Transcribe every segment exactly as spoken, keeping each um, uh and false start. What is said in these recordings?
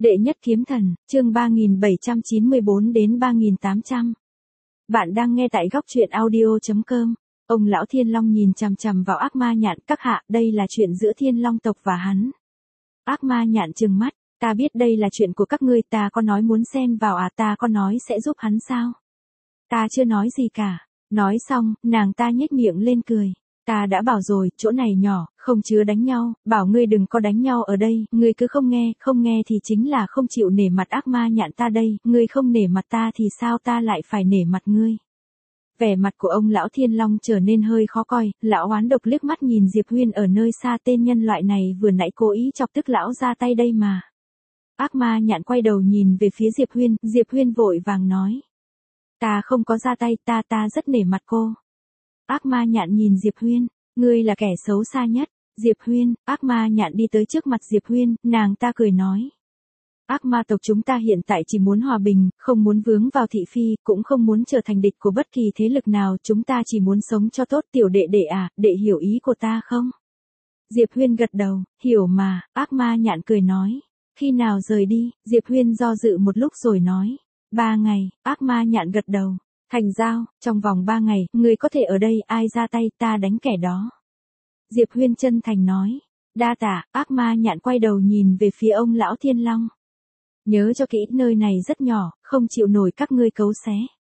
Đệ nhất kiếm thần, chương ba nghìn bảy trăm chín mươi bốn đến ba nghìn tám trăm. Bạn đang nghe tại góc truyện audio chấm com. Ông lão Thiên Long nhìn chằm chằm vào ác ma nhạn, các hạ, đây là chuyện giữa Thiên Long tộc và hắn. Ác ma nhạn trừng mắt, ta biết đây là chuyện của các ngươi, ta có nói muốn xen vào à, ta có nói sẽ giúp hắn sao? Ta chưa nói gì cả. Nói xong, nàng ta nhếch miệng lên cười. Ta đã bảo rồi, chỗ này nhỏ, không chứa đánh nhau, bảo ngươi đừng có đánh nhau ở đây, ngươi cứ không nghe, không nghe thì chính là không chịu nể mặt ác ma nhạn ta đây, ngươi không nể mặt ta thì sao ta lại phải nể mặt ngươi. Vẻ mặt của ông lão Thiên Long trở nên hơi khó coi, lão oán độc liếc mắt nhìn Diệp Huyên ở nơi xa, tên nhân loại này vừa nãy cố ý chọc tức lão ra tay đây mà. Ác ma nhạn quay đầu nhìn về phía Diệp Huyên, Diệp Huyên vội vàng nói. Ta không có ra tay, ta ta rất nể mặt cô. Ác ma nhạn nhìn Diệp Huyên, ngươi là kẻ xấu xa nhất. Diệp Huyên, ác ma nhạn đi tới trước mặt Diệp Huyên, nàng ta cười nói. Ác ma tộc chúng ta hiện tại chỉ muốn hòa bình, không muốn vướng vào thị phi, cũng không muốn trở thành địch của bất kỳ thế lực nào, chúng ta chỉ muốn sống cho tốt. Tiểu đệ đệ à, đệ hiểu ý của ta không? Diệp Huyên gật đầu, hiểu mà. Ác ma nhạn cười nói. Khi nào rời đi? Diệp Huyên do dự một lúc rồi nói. Ba ngày. Ác ma nhạn gật đầu. Thành giao, trong vòng ba ngày, người có thể ở đây, ai ra tay ta đánh kẻ đó. Diệp Huyên chân thành nói. Đa tạ. Ác ma nhạn quay đầu nhìn về phía ông lão Thiên Long. Nhớ cho kỹ, nơi này rất nhỏ, không chịu nổi các ngươi cấu xé.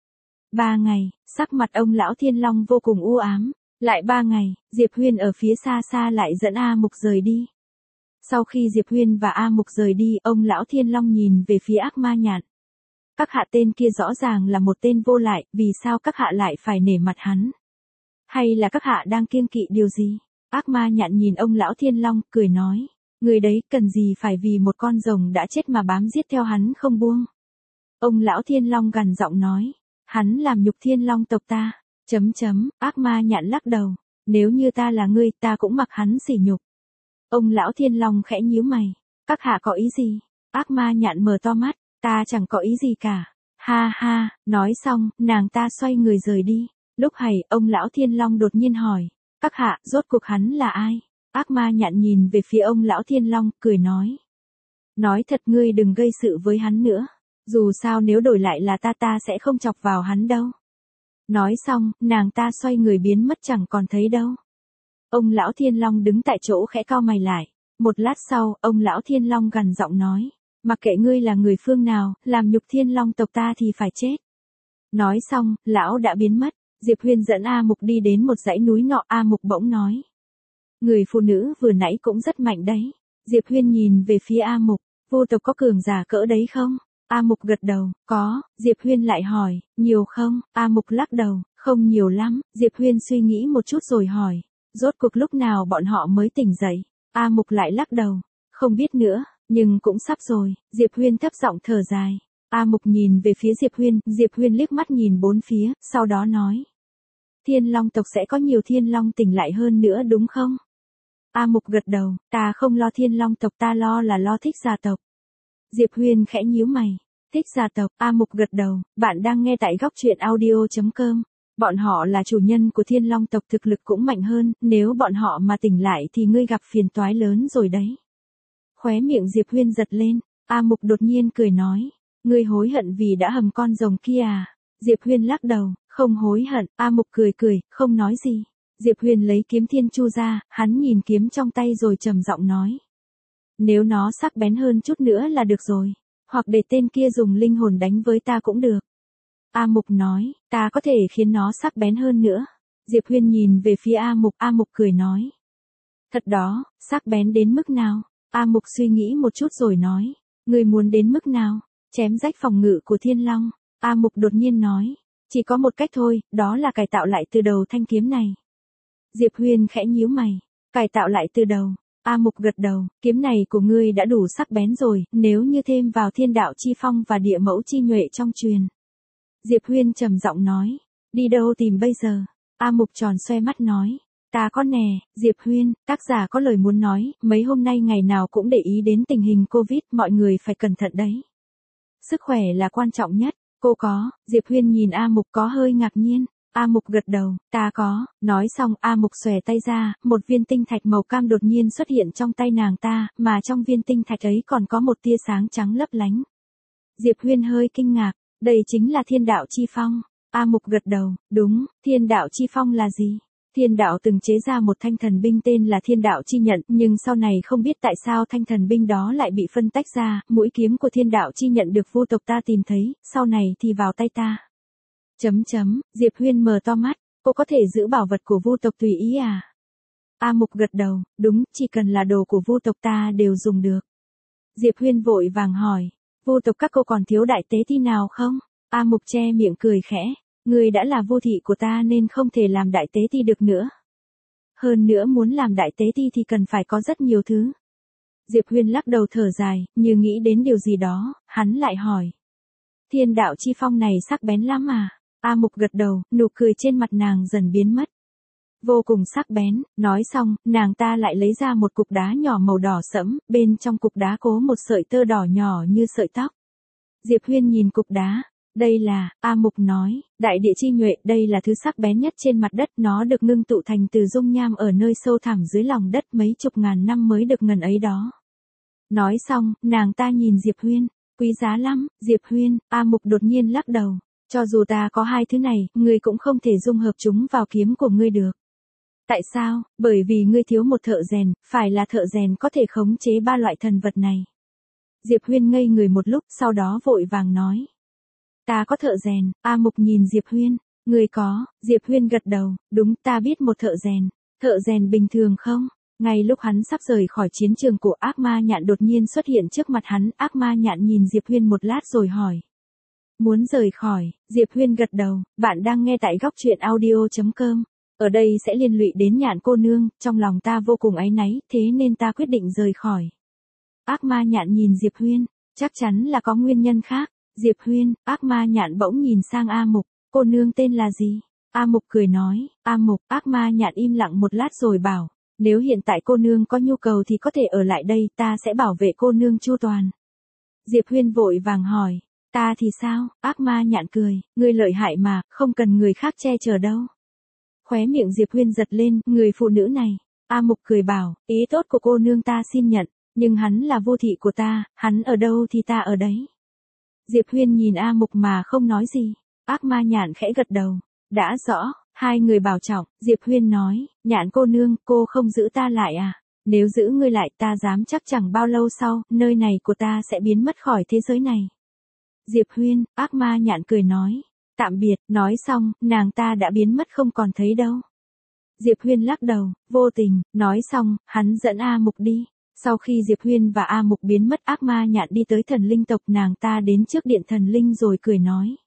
Ba ngày, sắc mặt ông lão Thiên Long vô cùng u ám. Lại ba ngày, Diệp Huyên ở phía xa xa lại dẫn A Mục rời đi. Sau khi Diệp Huyên và A Mục rời đi, ông lão Thiên Long nhìn về phía ác ma nhạn. Các hạ tên kia rõ ràng là một tên vô lại, vì sao các hạ lại phải nể mặt hắn? Hay là các hạ đang kiêng kỵ điều gì? Ác ma nhạn nhìn ông lão Thiên Long, cười nói. Người đấy cần gì phải vì một con rồng đã chết mà bám giết theo hắn không buông? Ông lão Thiên Long gằn giọng nói. Hắn làm nhục Thiên Long tộc ta. Chấm chấm, ác ma nhạn lắc đầu. Nếu như ta là ngươi, ta cũng mặc hắn sỉ nhục. Ông lão Thiên Long khẽ nhíu mày. Các hạ có ý gì? Ác ma nhạn mở to mắt. Ta chẳng có ý gì cả. Ha ha, nói xong, nàng ta xoay người rời đi. Lúc này, ông lão Thiên Long đột nhiên hỏi. Các hạ, rốt cuộc hắn là ai? Ác ma nhạn nhìn về phía ông lão Thiên Long, cười nói. Nói thật, ngươi đừng gây sự với hắn nữa. Dù sao nếu đổi lại là ta ta sẽ không chọc vào hắn đâu. Nói xong, nàng ta xoay người biến mất chẳng còn thấy đâu. Ông lão Thiên Long đứng tại chỗ khẽ cau mày lại. Một lát sau, ông lão Thiên Long gằn giọng nói. Mặc kệ ngươi là người phương nào, làm nhục Thiên Long tộc ta thì phải chết. Nói xong, lão đã biến mất. Diệp Huyên dẫn A Mục đi đến một dãy núi nọ. A Mục bỗng nói. Người phụ nữ vừa nãy cũng rất mạnh đấy. Diệp Huyên nhìn về phía A Mục. Vô tộc có cường giả cỡ đấy không? A Mục gật đầu. Có. Diệp Huyên lại hỏi. Nhiều không? A Mục lắc đầu. Không nhiều lắm. Diệp Huyên suy nghĩ một chút rồi hỏi. Rốt cuộc lúc nào bọn họ mới tỉnh dậy? A Mục lại lắc đầu. Không biết nữa. Nhưng cũng sắp rồi. Diệp Huyên thấp giọng thở dài. A Mục nhìn về phía Diệp Huyên. Diệp Huyên liếc mắt nhìn bốn phía. Sau đó nói. Thiên Long tộc sẽ có nhiều Thiên Long tỉnh lại hơn nữa đúng không? A Mục gật đầu. Ta không lo Thiên Long tộc, ta lo là lo Thích Gia tộc. Diệp Huyên khẽ nhíu mày. Thích Gia tộc. A Mục gật đầu. Bạn đang nghe tại góc truyện audio chấm com. Bọn họ là chủ nhân của Thiên Long tộc, thực lực cũng mạnh hơn. Nếu bọn họ mà tỉnh lại thì ngươi gặp phiền toái lớn rồi đấy. Khóe miệng Diệp Huyên giật lên. A Mục đột nhiên cười nói. Ngươi hối hận vì đã hầm con rồng kia à? Diệp Huyên lắc đầu. Không hối hận. A Mục cười cười, không nói gì. Diệp Huyên lấy kiếm thiên chu ra, hắn nhìn kiếm trong tay rồi trầm giọng nói. Nếu nó sắc bén hơn chút nữa là được rồi. Hoặc để tên kia dùng linh hồn đánh với ta cũng được. A Mục nói, ta có thể khiến nó sắc bén hơn nữa. Diệp Huyên nhìn về phía A Mục, A Mục cười nói. Thật đó, sắc bén đến mức nào? A Mục suy nghĩ một chút rồi nói. Ngươi muốn đến mức nào? Chém rách phòng ngự của Thiên Long. A Mục đột nhiên nói. Chỉ có một cách thôi, đó là cải tạo lại từ đầu thanh kiếm này. Diệp Huyên khẽ nhíu mày. Cải tạo lại từ đầu. A Mục gật đầu. Kiếm này của ngươi đã đủ sắc bén rồi, nếu như thêm vào thiên đạo chi phong và địa mẫu chi nhuệ trong truyền. Diệp Huyên trầm giọng nói. Đi đâu tìm bây giờ? A Mục tròn xoe mắt nói. Ta có nè. Diệp Huyên, tác giả có lời muốn nói. Mấy hôm nay ngày nào cũng để ý đến tình hình Covid, mọi người phải cẩn thận đấy. Sức khỏe là quan trọng nhất. Cô có. Diệp Huyên nhìn A Mục có hơi ngạc nhiên. A Mục gật đầu, ta có, nói xong A Mục xòe tay ra, một viên tinh thạch màu cam đột nhiên xuất hiện trong tay nàng ta, mà trong viên tinh thạch ấy còn có một tia sáng trắng lấp lánh. Diệp Huyên hơi kinh ngạc, đây chính là thiên đạo chi phong. A Mục gật đầu, đúng, thiên đạo chi phong là gì? Thiên đạo từng chế ra một thanh thần binh tên là thiên đạo chi nhận, nhưng sau này không biết tại sao thanh thần binh đó lại bị phân tách ra, mũi kiếm của thiên đạo chi nhận được vu tộc ta tìm thấy, sau này thì vào tay ta. Chấm chấm, Diệp Huyên mở to mắt, cô có thể giữ bảo vật của vu tộc tùy ý à? A Mục gật đầu, đúng, chỉ cần là đồ của vu tộc ta đều dùng được. Diệp Huyên vội vàng hỏi, vu tộc các cô còn thiếu đại tế ti nào không? A Mục che miệng cười khẽ, người đã là vô thị của ta nên không thể làm đại tế ti được nữa. Hơn nữa muốn làm đại tế ti thì cần phải có rất nhiều thứ. Diệp Huyên lắc đầu thở dài, như nghĩ đến điều gì đó, hắn lại hỏi. Thiên đạo chi phong này sắc bén lắm à? A Mục gật đầu, nụ cười trên mặt nàng dần biến mất. Vô cùng sắc bén, nói xong, nàng ta lại lấy ra một cục đá nhỏ màu đỏ sẫm, bên trong cục đá cố một sợi tơ đỏ nhỏ như sợi tóc. Diệp Huyên nhìn cục đá, đây là, A Mục nói, đại địa chi nhuệ, đây là thứ sắc bén nhất trên mặt đất, nó được ngưng tụ thành từ dung nham ở nơi sâu thẳm dưới lòng đất mấy chục ngàn năm mới được ngần ấy đó. Nói xong, nàng ta nhìn Diệp Huyên, quý giá lắm, Diệp Huyên, A Mục đột nhiên lắc đầu, cho dù ta có hai thứ này, ngươi cũng không thể dung hợp chúng vào kiếm của ngươi được. Tại sao? Bởi vì ngươi thiếu một thợ rèn, phải là thợ rèn có thể khống chế ba loại thần vật này. Diệp Huyên ngây người một lúc, sau đó vội vàng nói. Ta có thợ rèn, A Mục nhìn Diệp Huyên, ngươi có, Diệp Huyên gật đầu, đúng, ta biết một thợ rèn, thợ rèn bình thường không? Ngay lúc hắn sắp rời khỏi chiến trường của ác ma nhạn đột nhiên xuất hiện trước mặt hắn, ác ma nhạn nhìn Diệp Huyên một lát rồi hỏi. Muốn rời khỏi, Diệp Huyên gật đầu, bạn đang nghe tại góc truyện audio chấm com. Ở đây sẽ liên lụy đến nhạn cô nương, trong lòng ta vô cùng áy náy, thế nên ta quyết định rời khỏi. Ác ma nhạn nhìn Diệp Huyên, chắc chắn là có nguyên nhân khác. Diệp Huyên, ác ma nhạn bỗng nhìn sang A Mục, cô nương tên là gì? A Mục cười nói, A Mục, ác ma nhạn im lặng một lát rồi bảo, nếu hiện tại cô nương có nhu cầu thì có thể ở lại đây, ta sẽ bảo vệ cô nương chu toàn. Diệp Huyên vội vàng hỏi, ta thì sao? Ác ma nhạn cười, ngươi lợi hại mà, không cần người khác che chở đâu. Khóe miệng Diệp Huyên giật lên, người phụ nữ này. A Mục cười bảo, ý tốt của cô nương ta xin nhận, nhưng hắn là vô thị của ta, hắn ở đâu thì ta ở đấy. Diệp Huyên nhìn A Mục mà không nói gì. Ác ma nhạn khẽ gật đầu. Đã rõ, hai người bảo trọng, Diệp Huyên nói, nhạn cô nương, cô không giữ ta lại à? Nếu giữ ngươi lại ta dám chắc chẳng bao lâu sau, nơi này của ta sẽ biến mất khỏi thế giới này. Diệp Huyên, ác ma nhạn cười nói. Tạm biệt, nói xong, nàng ta đã biến mất không còn thấy đâu. Diệp Huyên lắc đầu, vô tình, nói xong, hắn dẫn A Mục đi. Sau khi Diệp Huyên và A Mục biến mất, ác ma nhạn đi tới thần linh tộc, nàng ta đến trước điện thần linh rồi cười nói.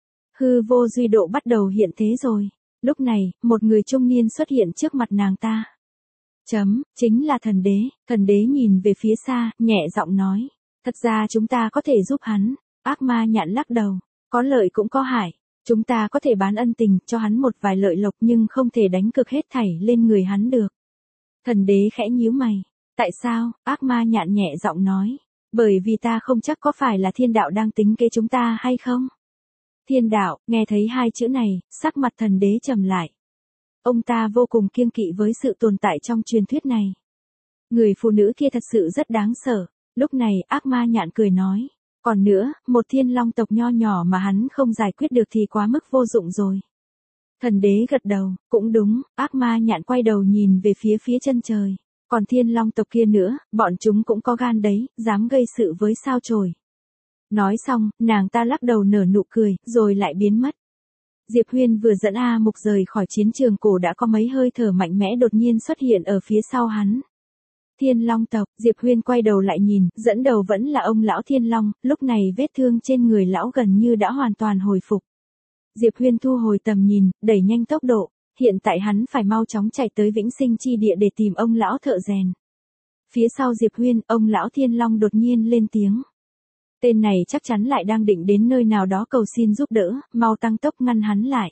Hư vô duy độ bắt đầu hiện thế rồi. Lúc này, một người trung niên xuất hiện trước mặt nàng ta. Chấm, chính là thần đế. Thần đế nhìn về phía xa, nhẹ giọng nói. Thật ra chúng ta có thể giúp hắn. Ác ma nhạn lắc đầu. Có lợi cũng có hại. Chúng ta có thể bán ân tình cho hắn một vài lợi lộc nhưng không thể đánh cược hết thảy lên người hắn được. Thần đế khẽ nhíu mày. Tại sao? Ác ma nhạn nhẹ giọng nói. Bởi vì ta không chắc có phải là thiên đạo đang tính kế chúng ta hay không? Thiên đạo, nghe thấy hai chữ này, sắc mặt thần đế trầm lại. Ông ta vô cùng kiêng kỵ với sự tồn tại trong truyền thuyết này. Người phụ nữ kia thật sự rất đáng sợ. Lúc này ác ma nhạn cười nói. Còn nữa, một thiên long tộc nho nhỏ mà hắn không giải quyết được thì quá mức vô dụng rồi. Thần đế gật đầu, cũng đúng, ác ma nhạn quay đầu nhìn về phía phía chân trời. Còn thiên long tộc kia nữa, bọn chúng cũng có gan đấy, dám gây sự với sao chổi. Nói xong, nàng ta lắc đầu nở nụ cười, rồi lại biến mất. Diệp Huyên vừa dẫn A Mục rời khỏi chiến trường cổ đã có mấy hơi thở mạnh mẽ đột nhiên xuất hiện ở phía sau hắn. Thiên long tộc, Diệp Huyên quay đầu lại nhìn, dẫn đầu vẫn là ông lão thiên long, lúc này vết thương trên người lão gần như đã hoàn toàn hồi phục. Diệp Huyên thu hồi tầm nhìn, đẩy nhanh tốc độ, hiện tại hắn phải mau chóng chạy tới Vĩnh Sinh chi địa để tìm ông lão thợ rèn. Phía sau Diệp Huyên, ông lão thiên long đột nhiên lên tiếng. Tên này chắc chắn lại đang định đến nơi nào đó cầu xin giúp đỡ, mau tăng tốc ngăn hắn lại.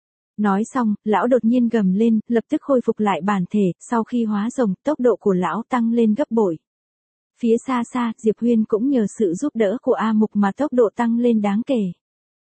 Nói xong, lão đột nhiên gầm lên, lập tức khôi phục lại bản thể, sau khi hóa rồng, tốc độ của lão tăng lên gấp bội. Phía xa xa, Diệp Huyên cũng nhờ sự giúp đỡ của A Mục mà tốc độ tăng lên đáng kể.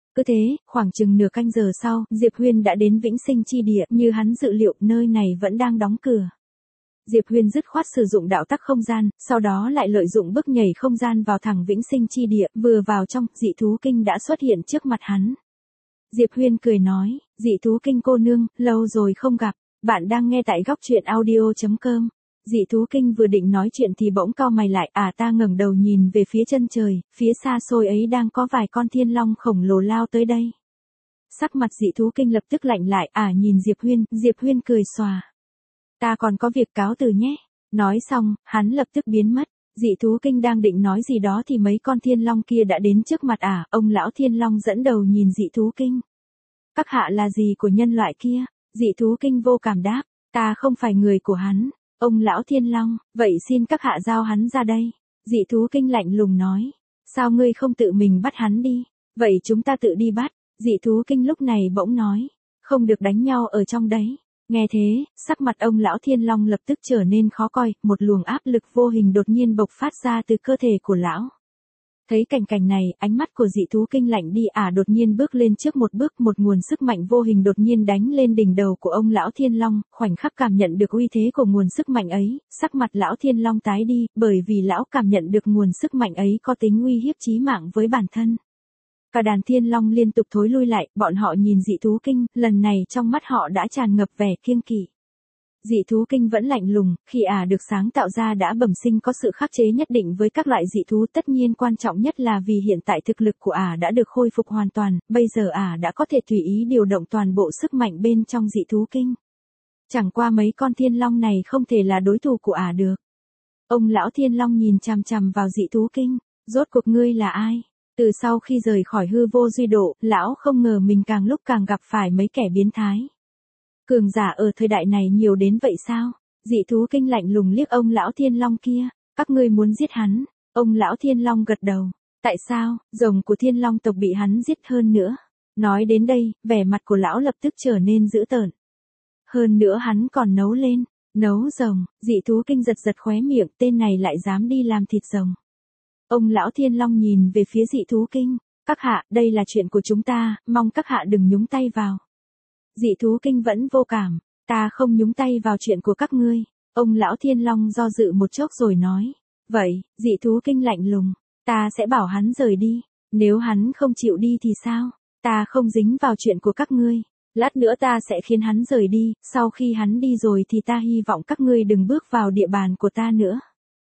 Cứ thế, khoảng chừng nửa canh giờ sau, Diệp Huyên đã đến Vĩnh Sinh chi địa, như hắn dự liệu, nơi này vẫn đang đóng cửa. Diệp Huyên dứt khoát sử dụng đạo tắc không gian, sau đó lại lợi dụng bước nhảy không gian vào thẳng Vĩnh Sinh chi địa, vừa vào trong, dị thú kinh đã xuất hiện trước mặt hắn. Diệp Huyên cười nói, dị thú kinh cô nương, lâu rồi không gặp, bạn đang nghe tại góc truyện audio chấm com. Dị thú kinh vừa định nói chuyện thì bỗng cau mày lại, à ta ngẩng đầu nhìn về phía chân trời, phía xa xôi ấy đang có vài con thiên long khổng lồ lao tới đây. Sắc mặt dị thú kinh lập tức lạnh lại, à nhìn Diệp Huyên, Diệp Huyên cười xòa. Ta còn có việc cáo từ nhé. Nói xong, hắn lập tức biến mất. Dị thú kinh đang định nói gì đó thì mấy con thiên long kia đã đến trước mặt ả, à, ông lão thiên long dẫn đầu nhìn dị thú kinh. Các hạ là gì của nhân loại kia? Dị thú kinh vô cảm đáp, ta không phải người của hắn. Ông lão thiên long, vậy xin các hạ giao hắn ra đây. Dị thú kinh lạnh lùng nói, sao ngươi không tự mình bắt hắn đi? Vậy chúng ta tự đi bắt. Dị thú kinh lúc này bỗng nói, không được đánh nhau ở trong đấy. Nghe thế, sắc mặt ông lão thiên long lập tức trở nên khó coi, một luồng áp lực vô hình đột nhiên bộc phát ra từ cơ thể của lão. Thấy cảnh cảnh này, ánh mắt của dị thú kinh lạnh đi, ả à, đột nhiên bước lên trước một bước, một nguồn sức mạnh vô hình đột nhiên đánh lên đỉnh đầu của ông lão thiên long, khoảnh khắc cảm nhận được uy thế của nguồn sức mạnh ấy, sắc mặt lão thiên long tái đi, bởi vì lão cảm nhận được nguồn sức mạnh ấy có tính uy hiếp chí mạng với bản thân. Cả đàn thiên long liên tục thối lui lại, bọn họ nhìn dị thú kinh, lần này trong mắt họ đã tràn ngập vẻ kiêng kỵ. Dị thú kinh vẫn lạnh lùng, khi ả à được sáng tạo ra đã bẩm sinh có sự khắc chế nhất định với các loại dị thú, tất nhiên quan trọng nhất là vì hiện tại thực lực của ả à đã được khôi phục hoàn toàn, bây giờ ả à đã có thể tùy ý điều động toàn bộ sức mạnh bên trong dị thú kinh. Chẳng qua mấy con thiên long này không thể là đối thủ của ả à được. Ông lão thiên long nhìn chằm chằm vào dị thú kinh, rốt cuộc ngươi là ai? Từ sau khi rời khỏi hư vô duy độ, lão không ngờ mình càng lúc càng gặp phải mấy kẻ biến thái. Cường giả ở thời đại này nhiều đến vậy sao? Dị thú kinh lạnh lùng liếc ông lão thiên long kia, các ngươi muốn giết hắn. Ông lão thiên long gật đầu, tại sao? Rồng của thiên long tộc bị hắn giết hơn nữa. Nói đến đây, vẻ mặt của lão lập tức trở nên dữ tợn. Hơn nữa hắn còn nấu lên, nấu rồng, dị thú kinh giật giật khóe miệng, tên này lại dám đi làm thịt rồng. Ông lão thiên long nhìn về phía dị thú kinh, các hạ, đây là chuyện của chúng ta, mong các hạ đừng nhúng tay vào. Dị thú kinh vẫn vô cảm, ta không nhúng tay vào chuyện của các ngươi. Ông lão thiên long do dự một chốc rồi nói, vậy, dị thú kinh lạnh lùng, ta sẽ bảo hắn rời đi, nếu hắn không chịu đi thì sao, ta không dính vào chuyện của các ngươi, lát nữa ta sẽ khiến hắn rời đi, sau khi hắn đi rồi thì ta hy vọng các ngươi đừng bước vào địa bàn của ta nữa.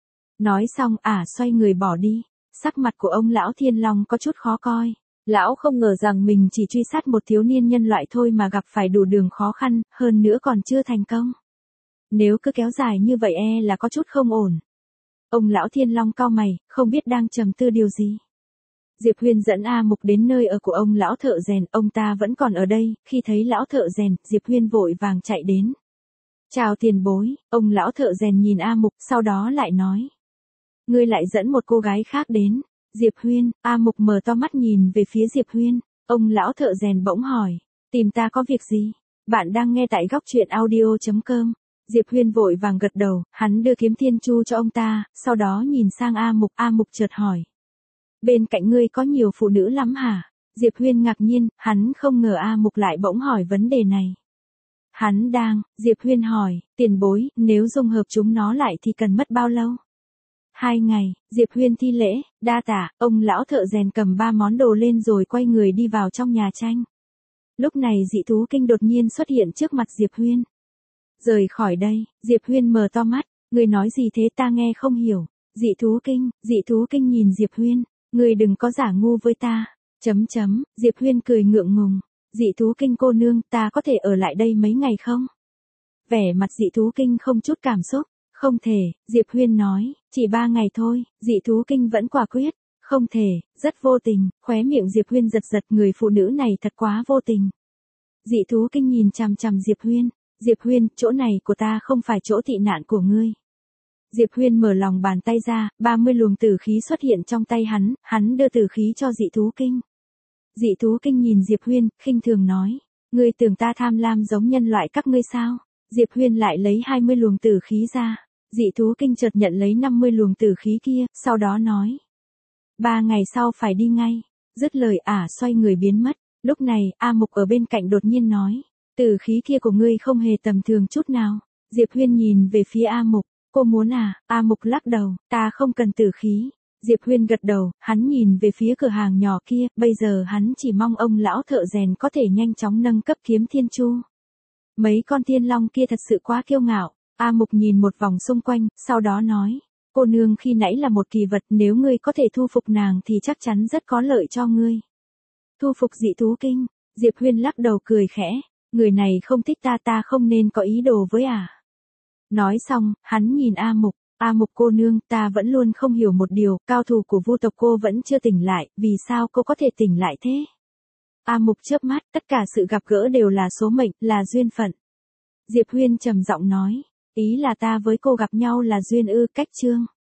Nói xong ả à, xoay người bỏ đi, sắc mặt của ông lão thiên long có chút khó coi. Lão không ngờ rằng mình chỉ truy sát một thiếu niên nhân loại thôi mà gặp phải đủ đường khó khăn, hơn nữa còn chưa thành công. Nếu cứ kéo dài như vậy e là có chút không ổn. Ông lão thiên long cau mày, không biết đang trầm tư điều gì. Diệp Huyên dẫn A Mục đến nơi ở của ông lão thợ rèn, ông ta vẫn còn ở đây, khi thấy lão thợ rèn, Diệp Huyên vội vàng chạy đến. Chào tiền bối, ông lão thợ rèn nhìn A Mục, sau đó lại nói. Ngươi lại dẫn một cô gái khác đến. Diệp Huyên, A Mục mở to mắt nhìn về phía Diệp Huyên, ông lão thợ rèn bỗng hỏi, tìm ta có việc gì? Bạn đang nghe tại góc truyện audio chấm com. Diệp Huyên vội vàng gật đầu, hắn đưa kiếm thiên chu cho ông ta, sau đó nhìn sang A Mục, A Mục chợt hỏi. Bên cạnh ngươi có nhiều phụ nữ lắm hả? Diệp Huyên ngạc nhiên, hắn không ngờ A Mục lại bỗng hỏi vấn đề này. Hắn đang, Diệp Huyên hỏi, tiền bối, nếu dung hợp chúng nó lại thì cần mất bao lâu? Hai ngày, Diệp Huyên thi lễ, đa tạ, ông lão thợ rèn cầm ba món đồ lên rồi quay người đi vào trong nhà tranh. Lúc này dị thú kinh đột nhiên xuất hiện trước mặt Diệp Huyên. Rời khỏi đây, Diệp Huyên mở to mắt, người nói gì thế ta nghe không hiểu. Dị thú kinh, dị thú kinh nhìn Diệp Huyên, người đừng có giả ngu với ta. Chấm chấm, Diệp Huyên cười ngượng ngùng, dị thú kinh cô nương ta có thể ở lại đây mấy ngày không? Vẻ mặt dị thú kinh không chút cảm xúc. Không thể, Diệp Huyên nói, chỉ ba ngày thôi, dị thú kinh vẫn quả quyết, không thể, rất vô tình, khóe miệng Diệp Huyên giật giật, người phụ nữ này thật quá vô tình. Dị thú kinh nhìn chằm chằm Diệp Huyên, Diệp Huyên, chỗ này của ta không phải chỗ tị nạn của ngươi. Diệp Huyên mở lòng bàn tay ra, ba mươi luồng tử khí xuất hiện trong tay hắn, hắn đưa tử khí cho dị thú kinh. Dị thú kinh nhìn Diệp Huyên, khinh thường nói, ngươi tưởng ta tham lam giống nhân loại các ngươi sao? Diệp Huyên lại lấy hai mươi luồng tử khí ra. Dị thú kinh chợt nhận lấy năm mươi luồng tử khí kia, sau đó nói. Ba ngày sau phải đi ngay. Dứt lời ả xoay người biến mất. Lúc này, A Mục ở bên cạnh đột nhiên nói. Tử khí kia của ngươi không hề tầm thường chút nào. Diệp Huyên nhìn về phía A Mục. Cô muốn à? A Mục lắc đầu. Ta không cần tử khí. Diệp Huyên gật đầu, hắn nhìn về phía cửa hàng nhỏ kia, bây giờ hắn chỉ mong ông lão thợ rèn có thể nhanh chóng nâng cấp kiếm thiên chu. Mấy con thiên long kia thật sự quá kiêu ngạo. A Mục nhìn một vòng xung quanh, sau đó nói. Cô nương khi nãy là một kỳ vật, nếu ngươi có thể thu phục nàng thì chắc chắn rất có lợi cho ngươi. Thu phục dị thú kinh. Diệp Huyên lắc đầu cười khẽ. Người này không thích ta, ta không nên có ý đồ với ả. Nói xong, hắn nhìn A Mục. A Mục cô nương, ta vẫn luôn không hiểu một điều, cao thủ của Vu tộc cô vẫn chưa tỉnh lại, vì sao cô có thể tỉnh lại thế? A Mục chớp mắt, tất cả sự gặp gỡ đều là số mệnh, là duyên phận. Diệp Huyên trầm giọng nói, ý là ta với cô gặp nhau là duyên ư? Cách chương